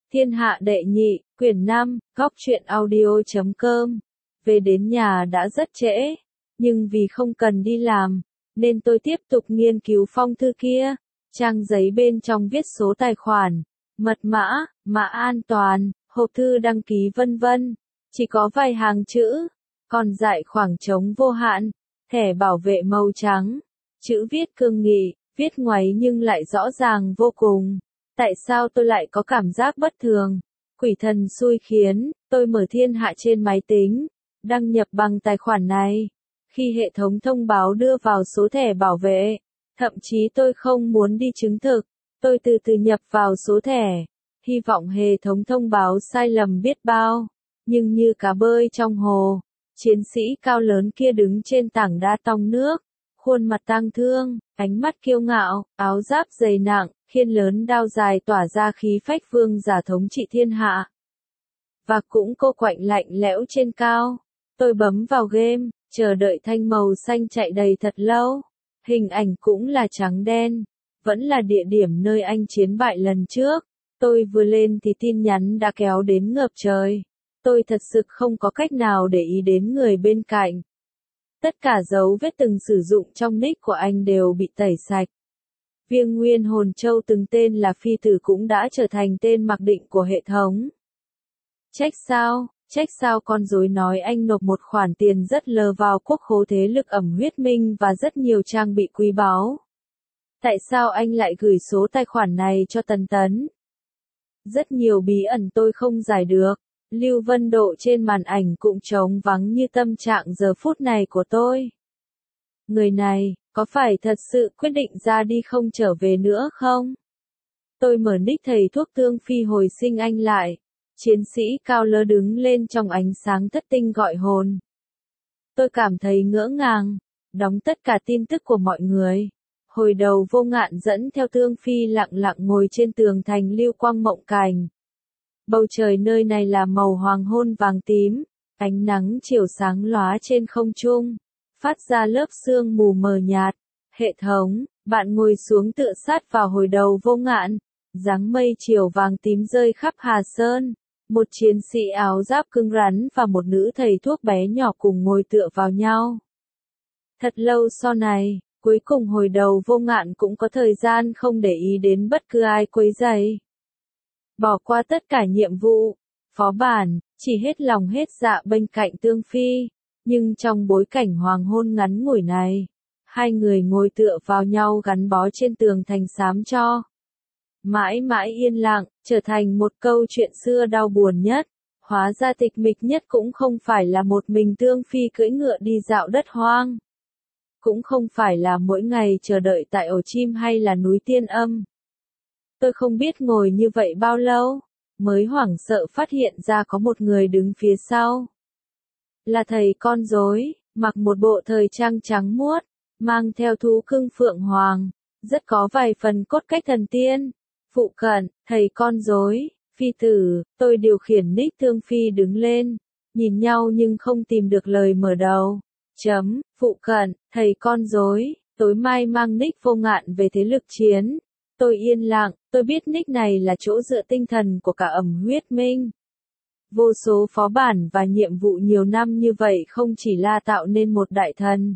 Thiên hạ đệ nhị, quyển 5, góc truyện audio.com. Về đến nhà đã rất trễ, nhưng vì không cần đi làm, nên tôi tiếp tục nghiên cứu phong thư kia. Trang giấy bên trong viết số tài khoản, mật mã, mã an toàn, hộp thư đăng ký vân vân. Chỉ có vài hàng chữ, còn dại khoảng trống vô hạn, thẻ bảo vệ màu trắng, chữ viết cương nghị, viết ngoáy nhưng lại rõ ràng vô cùng. Tại sao tôi lại có cảm giác bất thường? Quỷ thần xui khiến, tôi mở thiên hạ trên máy tính, đăng nhập bằng tài khoản này. Khi hệ thống thông báo đưa vào số thẻ bảo vệ, thậm chí tôi không muốn đi chứng thực, tôi từ từ nhập vào số thẻ, hy vọng hệ thống thông báo sai lầm biết bao. Nhưng như cá bơi trong hồ, chiến sĩ cao lớn kia đứng trên tảng đá tòng nước, khuôn mặt tang thương, ánh mắt kiêu ngạo, áo giáp dày nặng, khiên lớn đao dài tỏa ra khí phách vương giả thống trị thiên hạ. Và cũng cô quạnh lạnh lẽo trên cao. Tôi bấm vào game, chờ đợi thanh màu xanh chạy đầy thật lâu. Hình ảnh cũng là trắng đen, vẫn là địa điểm nơi anh chiến bại lần trước. Tôi vừa lên thì tin nhắn đã kéo đến ngập trời. Tôi thật sự không có cách nào để ý đến người bên cạnh. Tất cả dấu vết từng sử dụng trong nick của anh đều bị tẩy sạch. Viêng nguyên hồn châu từng tên là phi tử cũng đã trở thành tên mặc định của hệ thống. Trách sao con rối nói anh nộp một khoản tiền rất lờ vào quốc khố thế lực ẩm huyết minh và rất nhiều trang bị quý báu. Tại sao anh lại gửi số tài khoản này cho Tấn Tấn? Rất nhiều bí ẩn tôi không giải được. Lưu Vân Độ trên màn ảnh cũng trống vắng như tâm trạng giờ phút này của tôi. Người này, có phải thật sự quyết định ra đi không trở về nữa không? Tôi mở nick thầy thuốc Tương Phi hồi sinh anh lại. Chiến sĩ cao lớn đứng lên trong ánh sáng thất tinh gọi hồn. Tôi cảm thấy ngỡ ngàng, đóng tất cả tin tức của mọi người. Hồi đầu Vô Ngạn dẫn theo Tương Phi lặng lặng ngồi trên tường thành lưu quang mộng cảnh. Bầu trời nơi này là màu hoàng hôn vàng tím, ánh nắng chiều sáng lóa trên không trung, phát ra lớp sương mù mờ nhạt. Hệ thống, bạn ngồi xuống tựa sát vào hồi đầu Vô Ngạn, dáng mây chiều vàng tím rơi khắp Hà Sơn. Một chiến sĩ áo giáp cứng rắn và một nữ thầy thuốc bé nhỏ cùng ngồi tựa vào nhau. Thật lâu sau này, cuối cùng hồi đầu Vô Ngạn cũng có thời gian không để ý đến bất cứ ai quấy rầy. Bỏ qua tất cả nhiệm vụ, phó bản, chỉ hết lòng hết dạ bên cạnh Tương Phi. Nhưng trong bối cảnh hoàng hôn ngắn ngủi này, hai người ngồi tựa vào nhau gắn bó trên tường thành xám cho. Mãi mãi yên lặng, trở thành một câu chuyện xưa đau buồn nhất. Hóa ra tịch mịch nhất cũng không phải là một mình Tương Phi cưỡi ngựa đi dạo đất hoang. Cũng không phải là mỗi ngày chờ đợi tại ổ chim hay là núi Tiên Âm. Tôi không biết ngồi như vậy bao lâu, mới hoảng sợ phát hiện ra có một người đứng phía sau. Là thầy con rối, mặc một bộ thời trang trắng muốt, mang theo thú cưng phượng hoàng, rất có vài phần cốt cách thần tiên. Phụ cận, thầy con rối, phi tử, tôi điều khiển nick Tương Phi đứng lên, nhìn nhau nhưng không tìm được lời mở đầu. Phụ cận, thầy con rối, tối mai mang nick Vô Ngạn về thế lực chiến. Tôi yên lặng, tôi biết nick này là chỗ dựa tinh thần của cả ẩm huyết minh. Vô số phó bản và nhiệm vụ nhiều năm như vậy không chỉ là tạo nên một đại thần,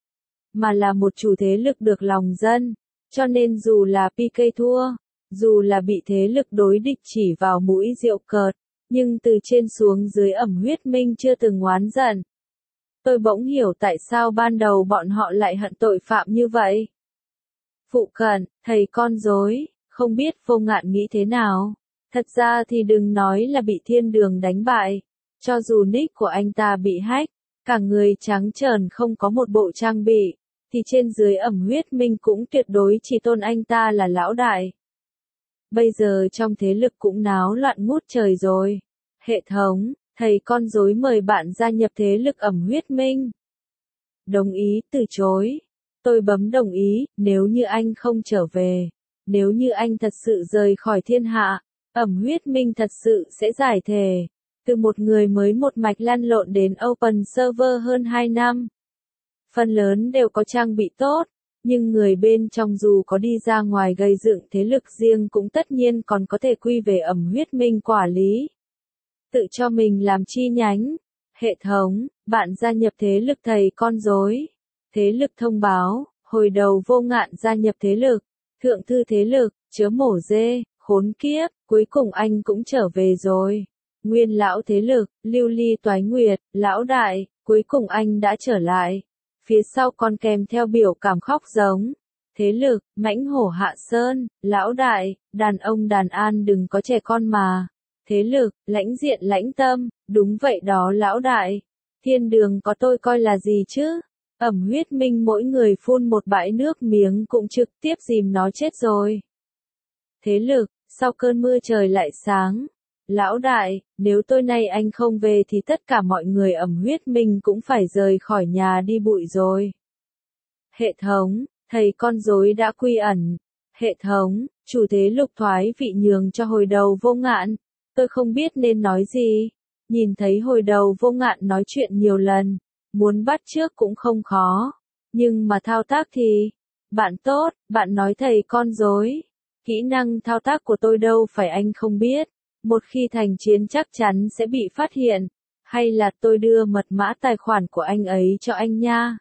mà là một chủ thế lực được lòng dân. Cho nên dù là PK thua, dù là bị thế lực đối địch chỉ vào mũi rượu cợt, nhưng từ trên xuống dưới ẩm huyết minh chưa từng oán giận. Tôi bỗng hiểu tại sao ban đầu bọn họ lại hận tội phạm như vậy. Phụ cận, thầy con rối, không biết Vô Ngạn nghĩ thế nào. Thật ra thì đừng nói là bị thiên đường đánh bại. Cho dù nick của anh ta bị hack, cả người trắng trợn không có một bộ trang bị, thì trên dưới ẩm huyết minh cũng tuyệt đối chỉ tôn anh ta là lão đại. Bây giờ trong thế lực cũng náo loạn ngút trời rồi. Hệ thống, thầy con rối mời bạn gia nhập thế lực ẩm huyết minh. Đồng ý, từ chối. Tôi bấm đồng ý, nếu như anh không trở về, nếu như anh thật sự rời khỏi thiên hạ, ẩm huyết minh thật sự sẽ giải thể. Từ một người mới một mạch lăn lộn đến open server hơn 2 năm. Phần lớn đều có trang bị tốt, Nhưng người bên trong dù có đi ra ngoài gây dựng thế lực riêng cũng tất nhiên còn có thể quy về Ẩm Huyết Minh quản lý. Tự cho mình làm chi nhánh. Hệ thống, bạn gia nhập thế lực thầy con rối. Thế lực thông báo, hồi đầu Vô Ngạn gia nhập thế lực. Thượng thư thế lực, chớ mổ dê, khốn kiếp, cuối cùng anh cũng trở về rồi. Nguyên lão thế lực, lưu ly toái nguyệt, lão đại, cuối cùng anh đã trở lại. Phía sau còn kèm theo biểu cảm khóc giống. Thế lực, mãnh hổ hạ sơn, lão đại, đàn ông đàn an đừng có trẻ con mà. Thế lực, lãnh diện lãnh tâm, đúng vậy đó lão đại. Thiên đường có tôi coi là gì chứ? Ẩm Huyết Minh mỗi người phun một bãi nước miếng cũng trực tiếp dìm nó chết rồi. Thế lực, sau cơn mưa trời lại sáng. Lão đại, nếu tối nay anh không về thì tất cả mọi người Ẩm Huyết Minh cũng phải rời khỏi nhà đi bụi rồi. Hệ thống, thầy con rối đã quy ẩn. Hệ thống, chủ thế lục thoái vị nhường cho hồi đầu Vô Ngạn. Tôi không biết nên nói gì. Nhìn thấy hồi đầu Vô Ngạn nói chuyện nhiều lần, muốn bắt chước cũng không khó. Nhưng mà thao tác thì, bạn tốt, bạn nói thầy con rối. Kỹ năng thao tác của tôi đâu phải anh không biết. Một khi thành chiến chắc chắn sẽ bị phát hiện. Hay là tôi đưa mật mã tài khoản của anh ấy cho anh nha.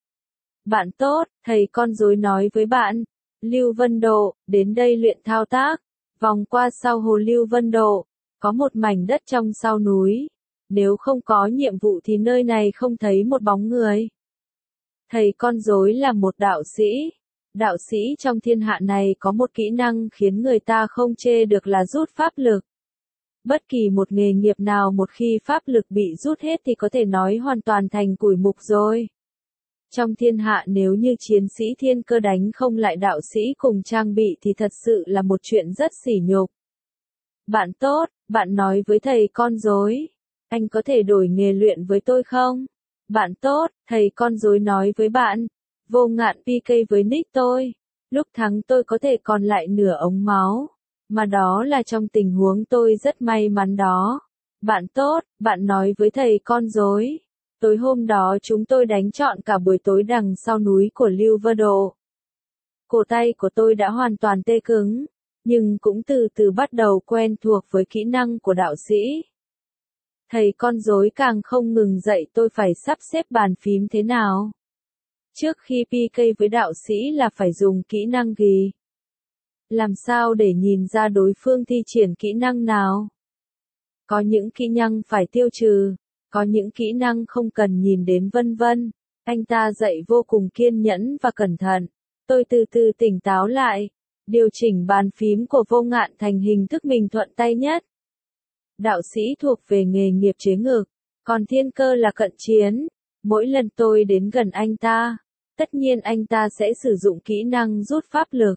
Bạn tốt, thầy con rối nói với bạn. Lưu Vân Độ, đến đây luyện thao tác. Vòng qua sau hồ Lưu Vân Độ. Có một mảnh đất trong sau núi. Nếu không có nhiệm vụ thì nơi này không thấy một bóng người. Thầy con rối là một đạo sĩ. Đạo sĩ trong thiên hạ này có một kỹ năng khiến người ta không chê được là rút pháp lực. Bất kỳ một nghề nghiệp nào một khi pháp lực bị rút hết thì có thể nói hoàn toàn thành củi mục rồi. Trong thiên hạ nếu như chiến sĩ thiên cơ đánh không lại đạo sĩ cùng trang bị thì thật sự là một chuyện rất sỉ nhục. Bạn tốt, bạn nói với thầy con rối. Anh có thể đổi nghề luyện với tôi không? Bạn tốt, thầy con rối nói với bạn. Vô Ngạn PK với nick tôi. Lúc thắng tôi có thể còn lại nửa ống máu. Mà đó là trong tình huống tôi rất may mắn đó. Bạn tốt, bạn nói với thầy con rối. Tối hôm đó chúng tôi đánh trọn cả buổi tối đằng sau núi của Lưu Vân Độ. Cổ tay của tôi đã hoàn toàn tê cứng. Nhưng cũng từ từ bắt đầu quen thuộc với kỹ năng của đạo sĩ. Thầy con rối càng không ngừng dạy tôi phải sắp xếp bàn phím thế nào. Trước khi PK với đạo sĩ là phải dùng kỹ năng gì? Làm sao để nhìn ra đối phương thi triển kỹ năng nào? Có những kỹ năng phải tiêu trừ, có những kỹ năng không cần nhìn đến vân vân. Anh ta dạy vô cùng kiên nhẫn và cẩn thận. Tôi từ từ tỉnh táo lại, điều chỉnh bàn phím của Vô Ngạn thành hình thức mình thuận tay nhất. Đạo sĩ thuộc về nghề nghiệp chế ngược, còn thiên cơ là cận chiến. Mỗi lần tôi đến gần anh ta, tất nhiên anh ta sẽ sử dụng kỹ năng rút pháp lực.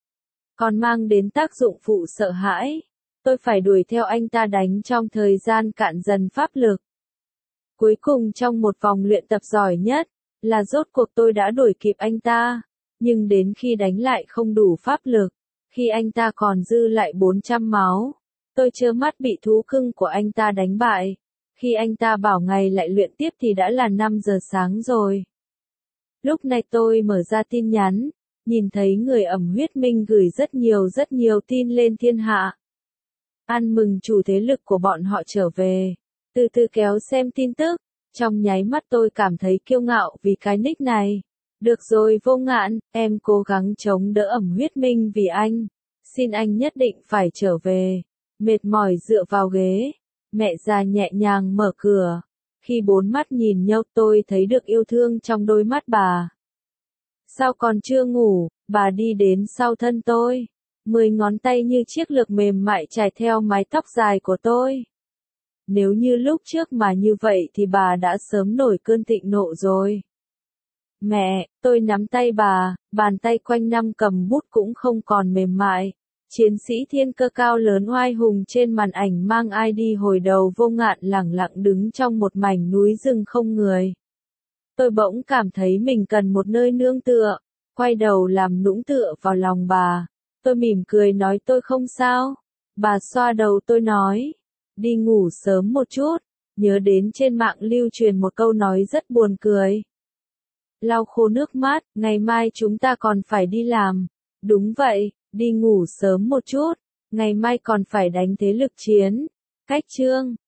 Còn mang đến tác dụng phụ sợ hãi. Tôi phải đuổi theo anh ta đánh trong thời gian cạn dần pháp lực. Cuối cùng trong một vòng luyện tập giỏi nhất, là rốt cuộc tôi đã đuổi kịp anh ta. Nhưng đến khi đánh lại không đủ pháp lực, khi anh ta còn dư lại 400 máu, tôi trơ mắt bị thú cưng của anh ta đánh bại. Khi anh ta bảo ngày lại luyện tiếp thì đã là 5 giờ sáng rồi. Lúc này tôi mở ra tin nhắn, nhìn thấy người Ẩm Huyết Minh gửi rất nhiều tin lên thiên hạ. Ăn mừng chủ thế lực của bọn họ trở về. Từ từ kéo xem tin tức, trong nháy mắt tôi cảm thấy kiêu ngạo vì cái nick này. Được rồi Vô Ngạn, em cố gắng chống đỡ Ẩm Huyết Minh vì anh. Xin anh nhất định phải trở về. Mệt mỏi dựa vào ghế. Mẹ già nhẹ nhàng mở cửa. Khi bốn mắt nhìn nhau tôi thấy được yêu thương trong đôi mắt bà. Sao còn chưa ngủ, bà đi đến sau thân tôi. 10 ngón tay như chiếc lược mềm mại trải theo mái tóc dài của tôi. Nếu như lúc trước mà như vậy thì bà đã sớm nổi cơn thịnh nộ rồi. Mẹ, tôi nắm tay bà, bàn tay quanh năm cầm bút cũng không còn mềm mại. Chiến sĩ thiên cơ cao lớn oai hùng trên màn ảnh mang ID hồi đầu Vô Ngạn lẳng lặng đứng trong một mảnh núi rừng không người. Tôi bỗng cảm thấy mình cần một nơi nương tựa, quay đầu làm nũng tựa vào lòng bà. Tôi mỉm cười nói tôi không sao. Bà xoa đầu tôi nói, đi ngủ sớm một chút, nhớ đến trên mạng lưu truyền một câu nói rất buồn cười. lau khô nước mắt, ngày mai chúng ta còn phải đi làm. Đúng vậy, đi ngủ sớm một chút, ngày mai còn phải đánh thế lực chiến. Cách chương